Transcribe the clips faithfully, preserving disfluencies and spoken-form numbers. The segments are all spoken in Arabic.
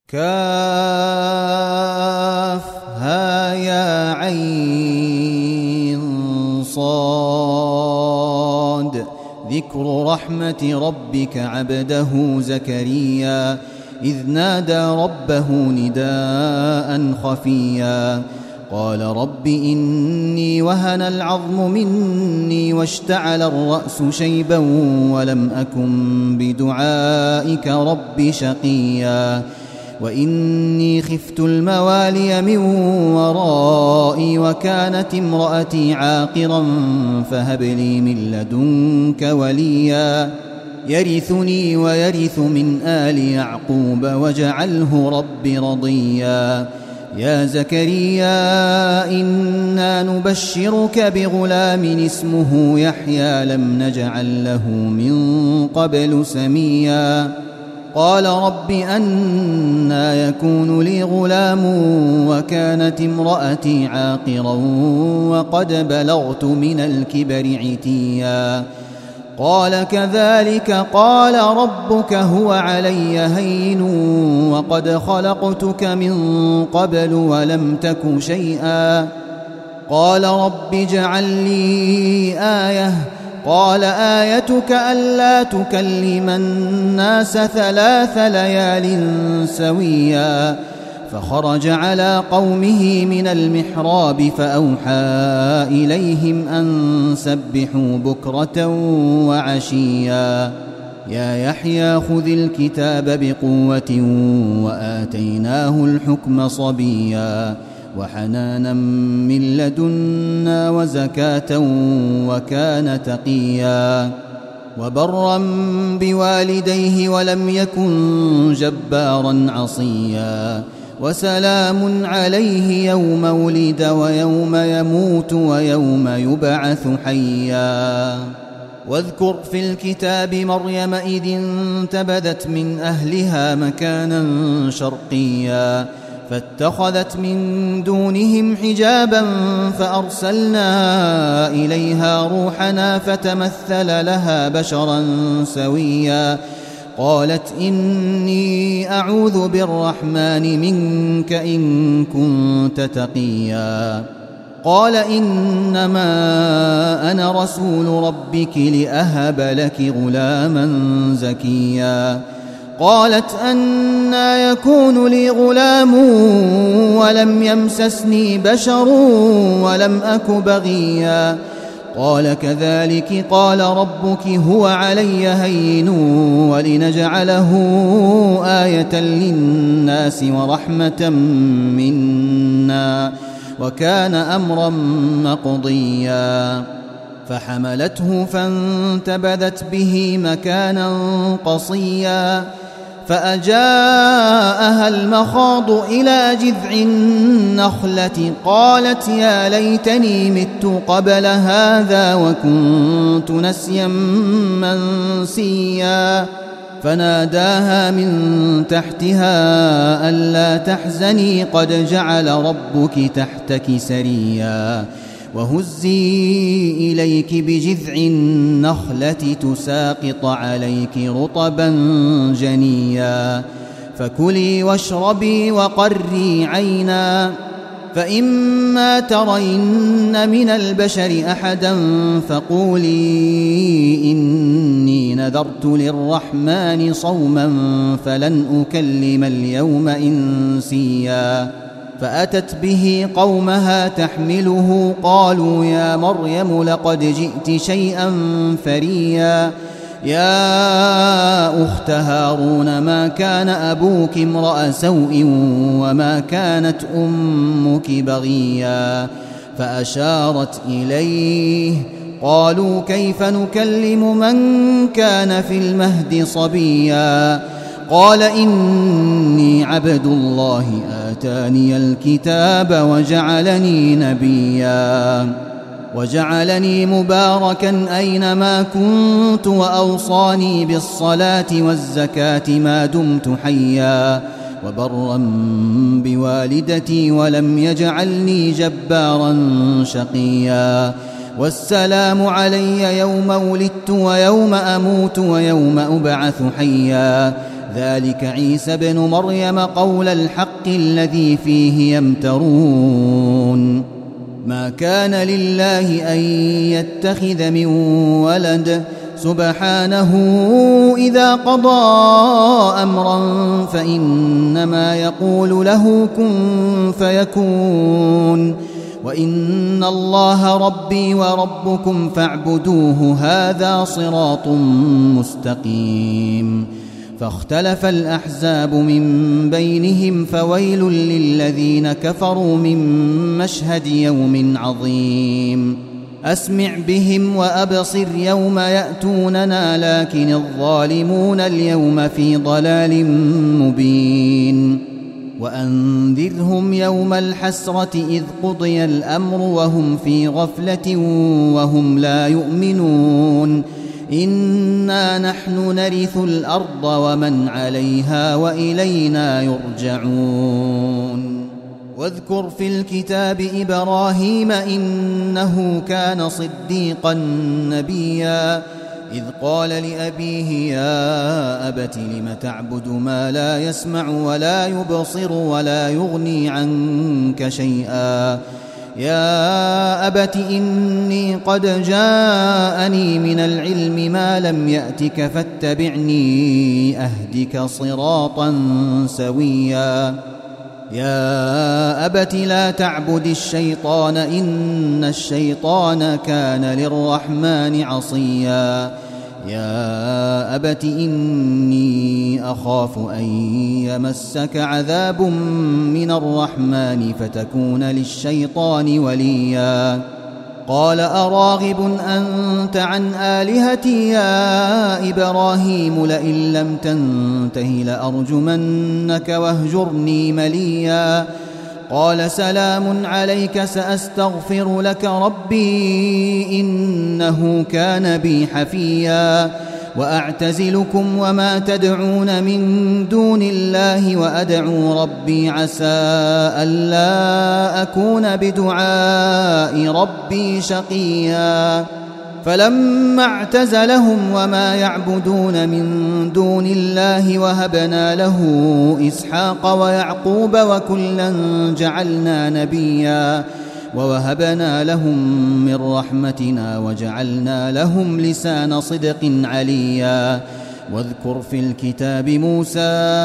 كافها يا عين صاد ذكر رحمة ربك عبده زكريا إذ نادى ربه نداء خفيا قال رب إني وهن العظم مني واشتعل الرأس شيبا ولم أكن بدعائك رب شقيا وإني خفت الموالي من ورائي وكانت امرأتي عاقرا فهب لي من لدنك وليا يرثني ويرث من آل يعقوب واجعله رب رضيا يا زكريا إنا نبشرك بغلام اسمه يحيى لم نجعل له من قبل سميا قال رب أنى يكون لي غلام وكانت امرأتي عاقرا وقد بلغت من الكبر عتيا قال كذلك قال ربك هو علي هين وقد خلقتك من قبل ولم تك شيئا قال رب اجعل لي آية قال آيتك ألا تكلم الناس ثلاث ليال سويا فخرج على قومه من المحراب فأوحى إليهم أن سبحوا بكرة وعشيا يا يحيى خذ الكتاب بقوة وآتيناه الحكم صبيا وحنانا من لدنا وزكاة وكان تقيا وبرا بوالديه ولم يكن جبارا عصيا وسلام عليه يوم ولد ويوم يموت ويوم يبعث حيا واذكر في الكتاب مريم إذ انتبذت من أهلها مكانا شرقيا فاتخذت من دونهم حجابا فأرسلنا إليها روحنا فتمثل لها بشرا سويا قالت إني أعوذ بالرحمن منك إن كنت تقيا قال إنما أنا رسول ربك لأهب لك غلاما زكيا قالت أنى يكون لي غلام ولم يمسسني بشر ولم أك بغيا قال كذلك قال ربك هو علي هين ولنجعله آية للناس ورحمة منا وكان أمرا مقضيا فحملته فانتبذت به مكانا قصيا فأجاءها المخاض إلى جذع النخلة قالت يا ليتني مت قبل هذا وكنت نسيا منسيا فناداها من تحتها ألا تحزني قد جعل ربك تحتك سريا وهزي إليك بجذع النخلة تساقط عليك رطبا جنيا فكلي واشربي وقري عينا فإما ترين من البشر أحدا فقولي إني نذرت للرحمن صوما فلن أكلم اليوم إنسيا فأتت به قومها تحمله قالوا يا مريم لقد جئت شيئا فريا يا أخت هارون ما كان أبوك امرأ سوء وما كانت أمك بغيا فأشارت إليه قالوا كيف نكلم من كان في المهد صبيا قال إني عبد الله آتاني الكتاب وجعلني نبيا وجعلني مباركا أينما كنت وأوصاني بالصلاة والزكاة ما دمت حيا وبرا بوالدتي ولم يجعلني جبارا شقيا والسلام علي يوم ولدت ويوم أموت ويوم أبعث حيا ذلك عيسى ابن مريم قول الحق الذي فيه يمترون ما كان لله أن يتخذ من ولد سبحانه إذا قضى أمرا فإنما يقول له كن فيكون وإن الله ربي وربكم فاعبدوه هذا صراط مستقيم فاختلف الأحزاب من بينهم فويل للذين كفروا من مشهد يوم عظيم أسمع بهم وأبصر يوم يأتوننا لكن الظالمون اليوم في ضلال مبين وأنذرهم يوم الحسرة إذ قضي الأمر وهم في غفلة وهم لا يؤمنون إنا نحن نرث الأرض ومن عليها وإلينا يرجعون واذكر في الكتاب إبراهيم إنه كان صديقا نبيا إذ قال لأبيه يا أبت لم تعبد ما لا يسمع ولا يبصر ولا يغني عنك شيئا يا أبت إني قد جاءني من العلم ما لم يأتك فاتبعني أهدك صراطا سويا يا أبت لا تعبد الشيطان إن الشيطان كان للرحمن عصيا يا أبت إني أخاف أن يمسك عذاب من الرحمن فتكون للشيطان وليا قال أراغب أنت عن آلهتي يا إبراهيم لئن لم تنته لأرجمنك واهجرني مليا قال سلام عليك سأستغفر لك ربي إنه كان بي حفيا وأعتزلكم وما تدعون من دون الله وأدعو ربي عسى ألا أكون بدعاء ربي شقيا فلما اعتزلهم وما يعبدون من دون الله وهبنا له إسحاق ويعقوب وكلا جعلنا نبيا ووهبنا لهم من رحمتنا وجعلنا لهم لسان صدق عليا واذكر في الكتاب موسى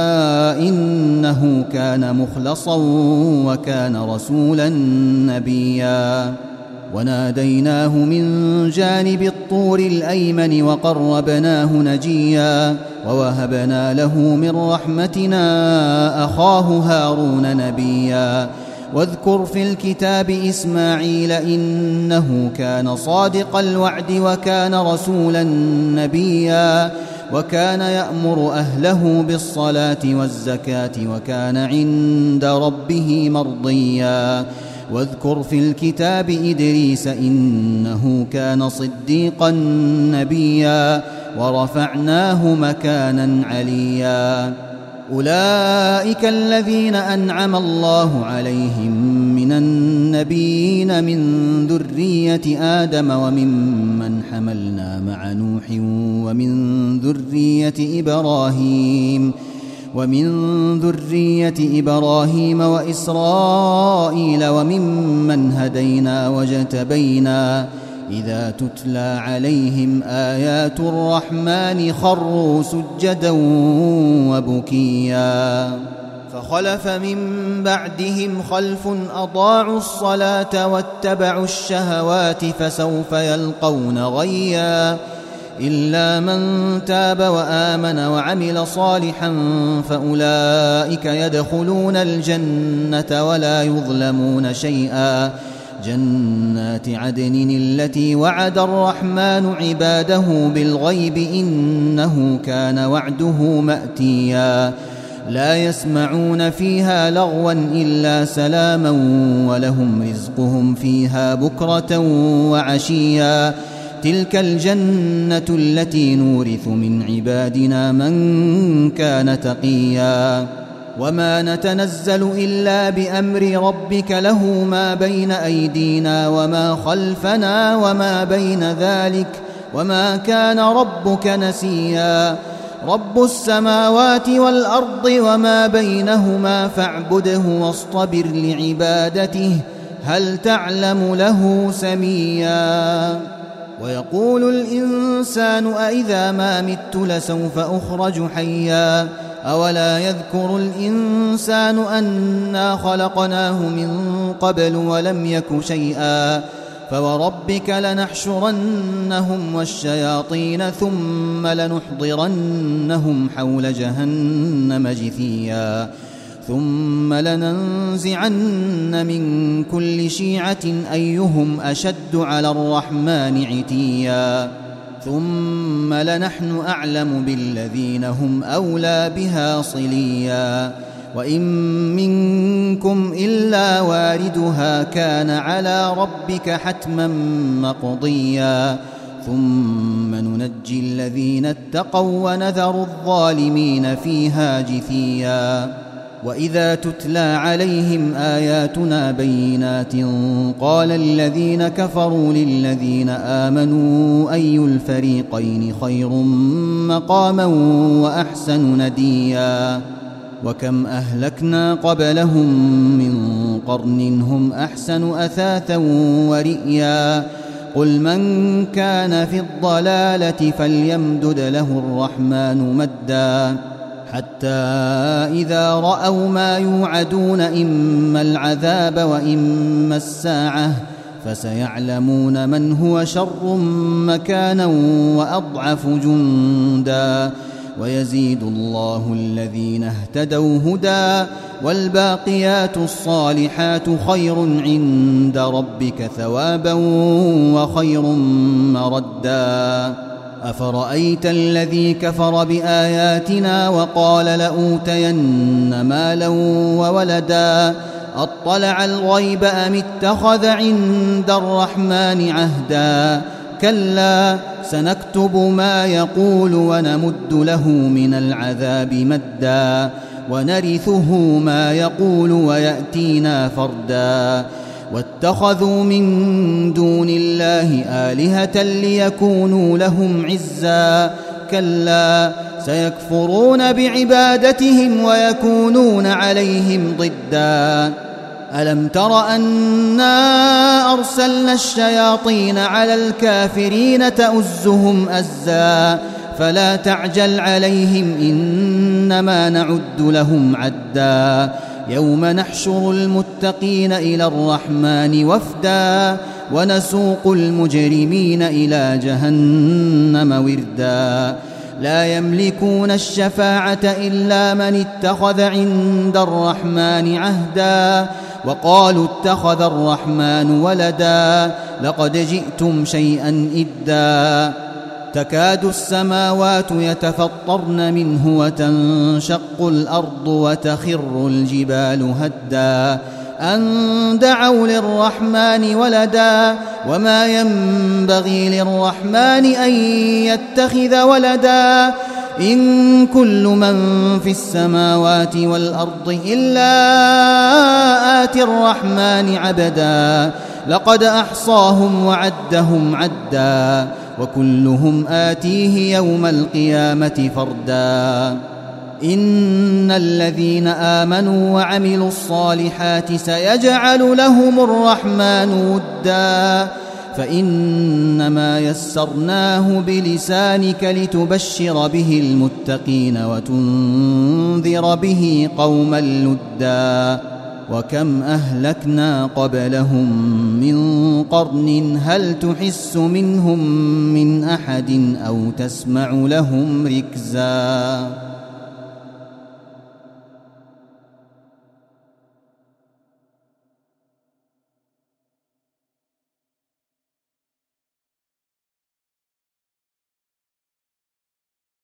إنه كان مخلصا وكان رسولا نبيا وناديناه من جانب الطور الأيمن وقربناه نجيا ووهبنا له من رحمتنا أخاه هارون نبيا واذكر في الكتاب إسماعيل إنه كان صادق الوعد وكان رسولا نبيا وكان يأمر أهله بالصلاة والزكاة وكان عند ربه مرضيا واذكر في الكتاب إدريس إنه كان صديقا نبيا ورفعناه مكانا عليا أولئك الذين أنعم الله عليهم من النبيين من ذرية آدم وممن حملنا مع نوح ومن ذرية إبراهيم ومن ذرية إبراهيم وإسرائيل وممن هدينا واجتبينا إذا تتلى عليهم آيات الرحمن خروا سجدا وبكيا فخلف من بعدهم خلف أضاعوا الصلاة واتبعوا الشهوات فسوف يلقون غيا إلا من تاب وآمن وعمل صالحا فأولئك يدخلون الجنة ولا يظلمون شيئا جنات عدن التي وعد الرحمن عباده بالغيب إنه كان وعده مأتيا لا يسمعون فيها لغوا إلا سلاما ولهم رزقهم فيها بكرة وعشيا تلك الجنة التي نورث من عبادنا من كان تقيا وما نتنزل إلا بأمر ربك له ما بين أيدينا وما خلفنا وما بين ذلك وما كان ربك نسيا رب السماوات والأرض وما بينهما فاعبده واصطبر لعبادته هل تعلم له سميا ويقول الإنسان أإذا ما مت لسوف أخرج حيا أولا يذكر الإنسان أنا خلقناه من قبل ولم يك شيئا فوربك لنحشرنهم والشياطين ثم لنحضرنهم حول جهنم جثيا ثم لننزعن من كل شيعة أيهم أشد على الرحمن عتيا ثم لنحن أعلم بالذين هم أولى بها صليا وإن منكم إلا واردها كان على ربك حتما مقضيا ثم ننجي الذين اتقوا ونذر الظالمين فيها جثيا وإذا تتلى عليهم آياتنا بينات قال الذين كفروا للذين آمنوا أي الفريقين خير مقاما وأحسن نديا وكم أهلكنا قبلهم من قرن هم أحسن أثاثا ورئيا قل من كان في الضلالة فليمدد له الرحمن مدا حتى إذا رأوا ما يوعدون إما العذاب وإما الساعة فسيعلمون من هو شر مكانا وأضعف جندا ويزيد الله الذين اهتدوا هدى والباقيات الصالحات خير عند ربك ثوابا وخير مردا أفرأيت الذي كفر بآياتنا وقال لأوتين مالا وولدا أطلع الغيب أم اتخذ عند الرحمن عهدا كلا سنكتب ما يقول ونمد له من العذاب مدا ونرثه ما يقول ويأتينا فردا واتخذوا من دون الله آلهة ليكونوا لهم عزا كلا سيكفرون بعبادتهم ويكونون عليهم ضدا ألم تر أنا أرسلنا الشياطين على الكافرين تؤزهم أزا فلا تعجل عليهم إنما نعد لهم عدا يوم نحشر المتقين إلى الرحمن وفدا ونسوق المجرمين إلى جهنم وردا لا يملكون الشفاعة إلا من اتخذ عند الرحمن عهدا وقالوا اتخذ الرحمن ولدا لقد جئتم شيئا إدا تكاد السماوات يتفطرن منه وتنشق الأرض وتخر الجبال هدا أن دعوا للرحمن ولدا وما ينبغي للرحمن أن يتخذ ولدا إن كل من في السماوات والأرض إلا آتي الرحمن عبدا لقد أحصاهم وعدهم عدا وكلهم آتيه يوم القيامة فردا إن الذين آمنوا وعملوا الصالحات سيجعل لهم الرحمن ودا فإنما يسرناه بلسانك لتبشر به المتقين وتنذر به قوما لدا وكم أهلكنا قبلهم من قرن هل تحس منهم من أحد أو تسمع لهم ركزا.